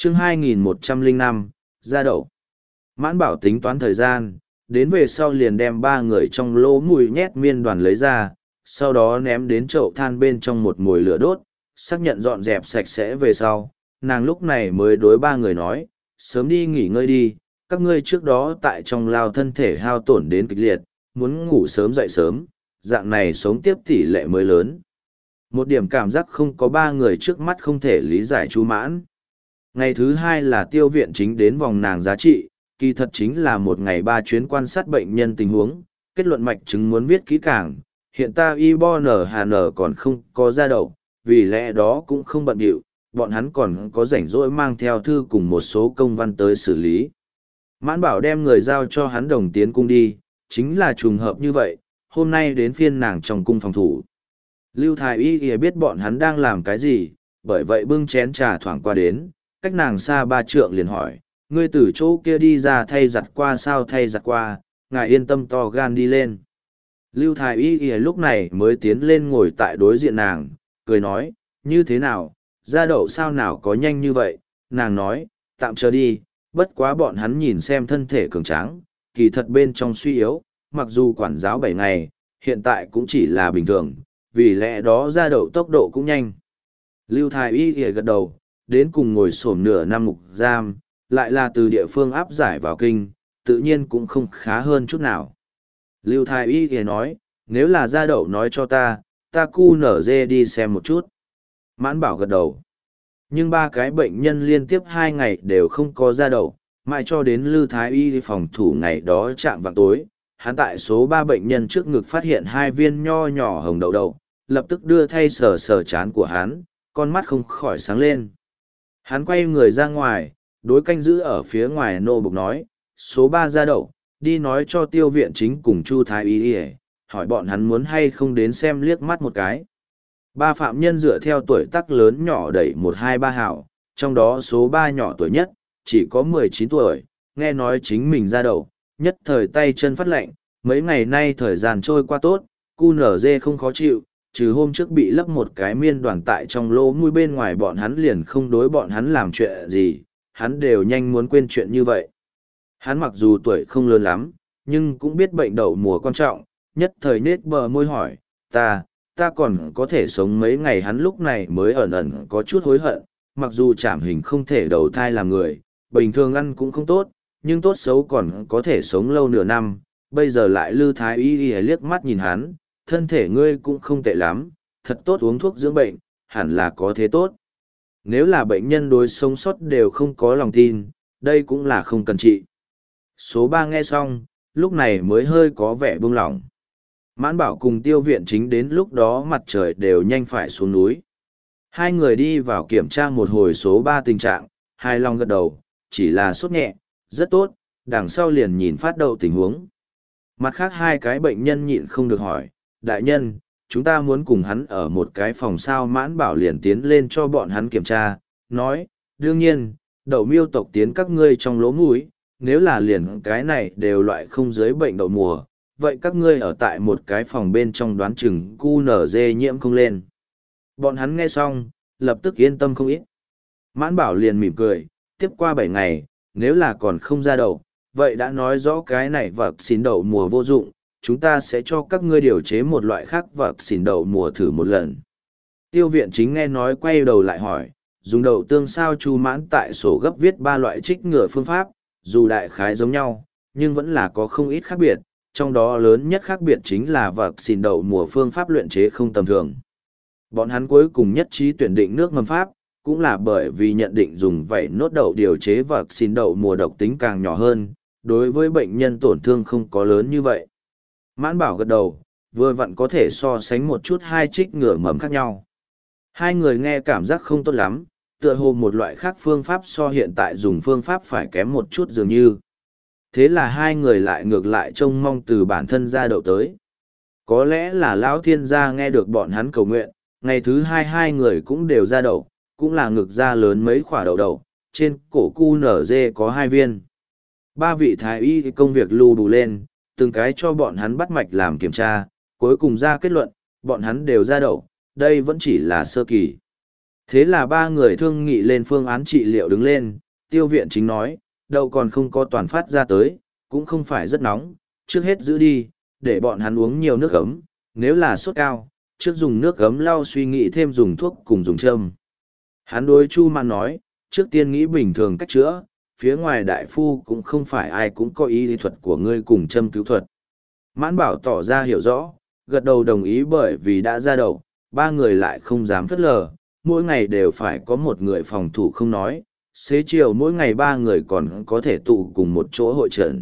chương 2105, ra đậu. Mãn bảo tính toán thời gian, đến về sau liền đem ba người trong lỗ mùi nhét miên đoàn lấy ra, sau đó ném đến chậu than bên trong một mồi lửa đốt, xác nhận dọn dẹp sạch sẽ về sau. Nàng lúc này mới đối ba người nói, sớm đi nghỉ ngơi đi, các ngươi trước đó tại trong lao thân thể hao tổn đến kịch liệt, muốn ngủ sớm dậy sớm, dạng này sống tiếp tỷ lệ mới lớn. Một điểm cảm giác không có ba người trước mắt không thể lý giải chú mãn. Ngày thứ hai là tiêu viện chính đến vòng nàng giá trị, kỳ thật chính là một ngày 3 chuyến quan sát bệnh nhân tình huống, kết luận mạch chứng muốn viết kỹ càng. Hiện ta IBONHN còn không có ra đậu, vì lẽ đó cũng không bận điệu, bọn hắn còn có rảnh rỗi mang theo thư cùng một số công văn tới xử lý. Mãn bảo đem người giao cho hắn Đồng Tiến cung đi, chính là trùng hợp như vậy, hôm nay đến phiên nàng trong cung phòng thủ. Lưu Thái Y biết bọn hắn đang làm cái gì, bởi vậy bưng chén trà thoảng qua đến, cách nàng xa 3 trượng liền hỏi, ngươi từ chỗ kia đi ra thay giặt qua sao thay giặt qua, ngài yên tâm to gan đi lên. Lưu Thái Y lúc này mới tiến lên ngồi tại đối diện nàng, cười nói, như thế nào, ra đậu sao nào có nhanh như vậy, nàng nói, tạm chờ đi, bất quá bọn hắn nhìn xem thân thể cường tráng, kỳ thật bên trong suy yếu, mặc dù quản giáo 7 ngày, hiện tại cũng chỉ là bình thường, vì lẽ đó ra đậu tốc độ cũng nhanh. Lưu Thái Y gật đầu, đến cùng ngồi xổm nửa năm ngục giam, lại là từ địa phương áp giải vào kinh, tự nhiên cũng không khá hơn chút nào. Lưu Thái Y nói, nếu là ra đậu nói cho ta cu nở dê đi xem một chút. Mãn bảo gật đầu. Nhưng 3 cái bệnh nhân liên tiếp 2 ngày đều không có ra đậu, mãi cho đến Lưu Thái Y phòng thủ ngày đó chạm vào tối, hắn tại số 3 bệnh nhân trước ngực phát hiện 2 viên nho nhỏ hồng đậu đậu, lập tức đưa thay sờ sờ chán của hắn, con mắt không khỏi sáng lên. Hắn quay người ra ngoài, đối canh giữ ở phía ngoài nô bộc nói, số 3 ra đậu, đi nói cho tiêu viện chính cùng Chu Thái Y, hỏi bọn hắn muốn hay không đến xem liếc mắt một cái. 3 phạm nhân dựa theo tuổi tác lớn nhỏ đẩy 1-2-3 hảo, trong đó số 3 nhỏ tuổi nhất, chỉ có 19 tuổi, nghe nói chính mình ra đậu, nhất thời tay chân phát lạnh, mấy ngày nay thời gian trôi qua tốt, cu nở dê không khó chịu, trừ hôm trước bị lấp một cái miên đoàn tại trong lỗ mũi bên ngoài bọn hắn liền không đối bọn hắn làm chuyện gì, hắn đều nhanh muốn quên chuyện như vậy. Hắn mặc dù tuổi không lớn lắm, nhưng cũng biết bệnh đậu mùa quan trọng, nhất thời nết bờ môi hỏi, ta còn có thể sống mấy ngày. Hắn lúc này mới ẩn ẩn có chút hối hận, mặc dù chạm hình không thể đầu thai làm người, bình thường ăn cũng không tốt, nhưng tốt xấu còn có thể sống lâu nửa năm, bây giờ lại Lư Thái Y liếc mắt nhìn hắn, thân thể ngươi cũng không tệ lắm, thật tốt uống thuốc dưỡng bệnh, hẳn là có thế tốt. Nếu là bệnh nhân đối sống sót đều không có lòng tin, đây cũng là không cần trị. Số 3 nghe xong, lúc này mới hơi có vẻ buông lỏng. Mãn bảo cùng tiêu viện chính đến lúc đó mặt trời đều nhanh phải xuống núi. 2 người đi vào kiểm tra một hồi số 3 tình trạng, hài lòng gật đầu, chỉ là sốt nhẹ, rất tốt, đằng sau liền nhìn phát đậu tình huống. Mặt khác 2 cái bệnh nhân nhịn không được hỏi, đại nhân, chúng ta muốn cùng hắn ở một cái phòng sao. Mãn bảo liền tiến lên cho bọn hắn kiểm tra, nói, đương nhiên, đậu miêu tộc tiến các ngươi trong lỗ mũi, nếu là liền cái này đều loại không dưới bệnh đậu mùa, vậy các ngươi ở tại một cái phòng bên trong đoán chừng cu nở dê nhiễm không lên. Bọn hắn nghe xong, lập tức yên tâm không ít. Mãn bảo liền mỉm cười, tiếp qua 7 ngày, nếu là còn không ra đậu, vậy đã nói rõ cái này vật xin đậu mùa vô dụng, chúng ta sẽ cho các ngươi điều chế một loại khác vật xin đậu mùa thử một lần. Tiêu viện chính nghe nói quay đầu lại hỏi, dùng đậu tương sao. Chu Mãn tại sổ gấp viết 3 loại trích ngừa phương pháp, dù đại khái giống nhau, nhưng vẫn là có không ít khác biệt, trong đó lớn nhất khác biệt chính là vật xin đậu mùa phương pháp luyện chế không tầm thường. Bọn hắn cuối cùng nhất trí tuyển định nước mầm pháp, cũng là bởi vì nhận định dùng vảy nốt đậu điều chế vật xin đậu mùa độc tính càng nhỏ hơn, đối với bệnh nhân tổn thương không có lớn như vậy. Mãn bảo gật đầu, vừa vặn có thể so sánh một chút 2 trích ngừa mầm khác nhau. 2 người nghe cảm giác không tốt lắm, tựa hồ một loại khác phương pháp so hiện tại dùng phương pháp phải kém một chút dường như. Thế là 2 người lại ngược lại trông mong từ bản thân ra đậu tới. Có lẽ là Lão Thiên gia nghe được bọn hắn cầu nguyện, ngày thứ 2 người cũng đều ra đậu, cũng là ngực da lớn mấy quả đậu đậu, trên cổ cu nở dê có 2 viên. 3 vị thái y công việc lưu đủ lên, từng cái cho bọn hắn bắt mạch làm kiểm tra, cuối cùng ra kết luận, bọn hắn đều ra đậu, đây vẫn chỉ là sơ kỳ. Thế là ba người thương nghị lên phương án trị liệu đứng lên, tiêu viện chính nói, đậu còn không có toàn phát ra tới, cũng không phải rất nóng, trước hết giữ đi, để bọn hắn uống nhiều nước ấm, nếu là sốt cao, trước dùng nước ấm lau suy nghĩ thêm dùng thuốc cùng dùng châm. Hắn đối Chu Man nói, trước tiên nghĩ bình thường cách chữa, phía ngoài đại phu cũng không phải ai cũng có ý lý thuật của ngươi cùng châm cứu thuật. Mãn Bảo tỏ ra hiểu rõ, gật đầu đồng ý bởi vì đã ra đầu, ba người lại không dám phớt lờ, mỗi ngày đều phải có một người phòng thủ không nói, xế chiều mỗi ngày ba người còn có thể tụ cùng một chỗ hội trận.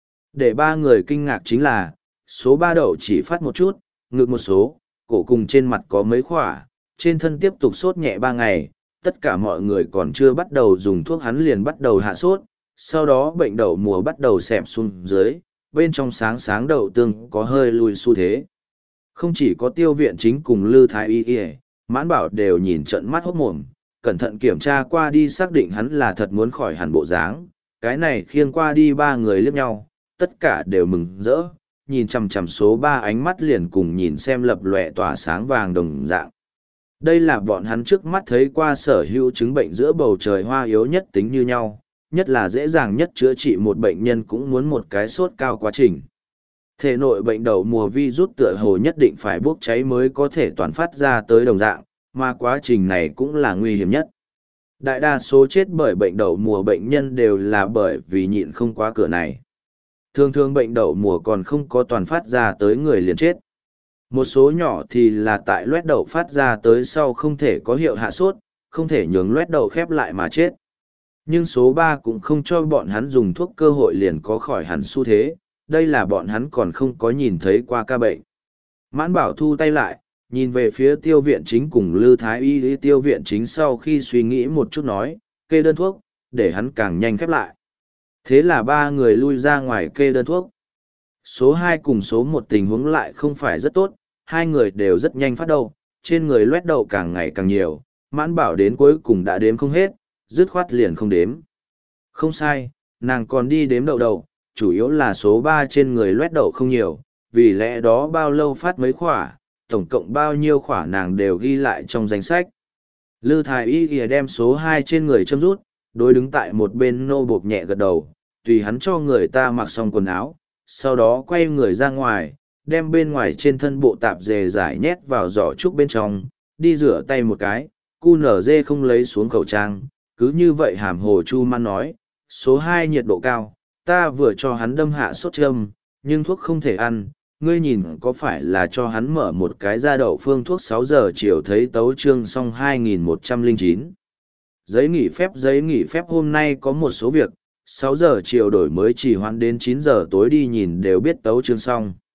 Để ba người kinh ngạc chính là, số ba đậu chỉ phát một chút, ngực một số, cổ cùng trên mặt có mấy khỏa, trên thân tiếp tục sốt nhẹ 3 ngày, tất cả mọi người còn chưa bắt đầu dùng thuốc hắn liền bắt đầu hạ sốt, sau đó bệnh đậu mùa bắt đầu xẹp xuống dưới, bên trong sáng sáng đậu tương có hơi lùi xu thế. Không chỉ có tiêu viện chính cùng Lư Thái Y, Mãn Bảo đều nhìn trận mắt hốt mồm, cẩn thận kiểm tra qua đi xác định hắn là thật muốn khỏi hẳn bộ dáng, cái này khiêng qua đi ba người liếc nhau, tất cả đều mừng rỡ, nhìn chằm chằm số 3 ánh mắt liền cùng nhìn xem lập lòe tỏa sáng vàng đồng dạng. Đây là bọn hắn trước mắt thấy qua sở hữu chứng bệnh giữa bầu trời hoa yếu nhất tính như nhau, nhất là dễ dàng nhất chữa trị một bệnh nhân cũng muốn một cái sốt cao quá trình. Thể nội bệnh đậu mùa virus tựa hồ nhất định phải bốc cháy mới có thể toàn phát ra tới đồng dạng, mà quá trình này cũng là nguy hiểm nhất. Đại đa số chết bởi bệnh đậu mùa bệnh nhân đều là bởi vì nhịn không qua cửa này. Thường thường bệnh đậu mùa còn không có toàn phát ra tới người liền chết. Một số nhỏ thì là tại loét đậu phát ra tới sau không thể có hiệu hạ sốt, không thể nhường loét đậu khép lại mà chết. Nhưng số 3 cũng không cho bọn hắn dùng thuốc cơ hội liền có khỏi hẳn xu thế, đây là bọn hắn còn không có nhìn thấy qua ca bệnh. Mãn Bảo thu tay lại, nhìn về phía tiêu viện chính cùng Lư Thái Y. Tiêu viện chính sau khi suy nghĩ một chút nói, kê đơn thuốc, để hắn càng nhanh khép lại. Thế là ba người lui ra ngoài kê đơn thuốc. Số 2 cùng số 1 tình huống lại không phải rất tốt, hai người đều rất nhanh phát đậu, trên người loét đậu càng ngày càng nhiều, Mãn Bảo đến cuối cùng đã đếm không hết, dứt khoát liền không đếm. Không sai, nàng còn đi đếm đậu đậu, chủ yếu là số 3 trên người loét đậu không nhiều, vì lẽ đó bao lâu phát mấy khỏa, tổng cộng bao nhiêu khỏa nàng đều ghi lại trong danh sách. Lư Thái Y đem số 2 trên người châm rút, đối đứng tại một bên nô bộc nhẹ gật đầu, tùy hắn cho người ta mặc xong quần áo, sau đó quay người ra ngoài, đem bên ngoài trên thân bộ tạp dề giải nhét vào giỏ trúc bên trong, đi rửa tay một cái, QNZ không lấy xuống khẩu trang, cứ như vậy hàm hồ Chu Man nói, số 2 nhiệt độ cao, ta vừa cho hắn đâm hạ sốt châm, nhưng thuốc không thể ăn, ngươi nhìn có phải là cho hắn mở một cái ra đậu phương thuốc 6 giờ chiều thấy tấu chương xong 2109. Giấy nghỉ phép hôm nay có một số việc, 6 giờ chiều đổi mới chỉ hoãn đến 9 giờ tối đi nhìn đều biết tấu chương xong.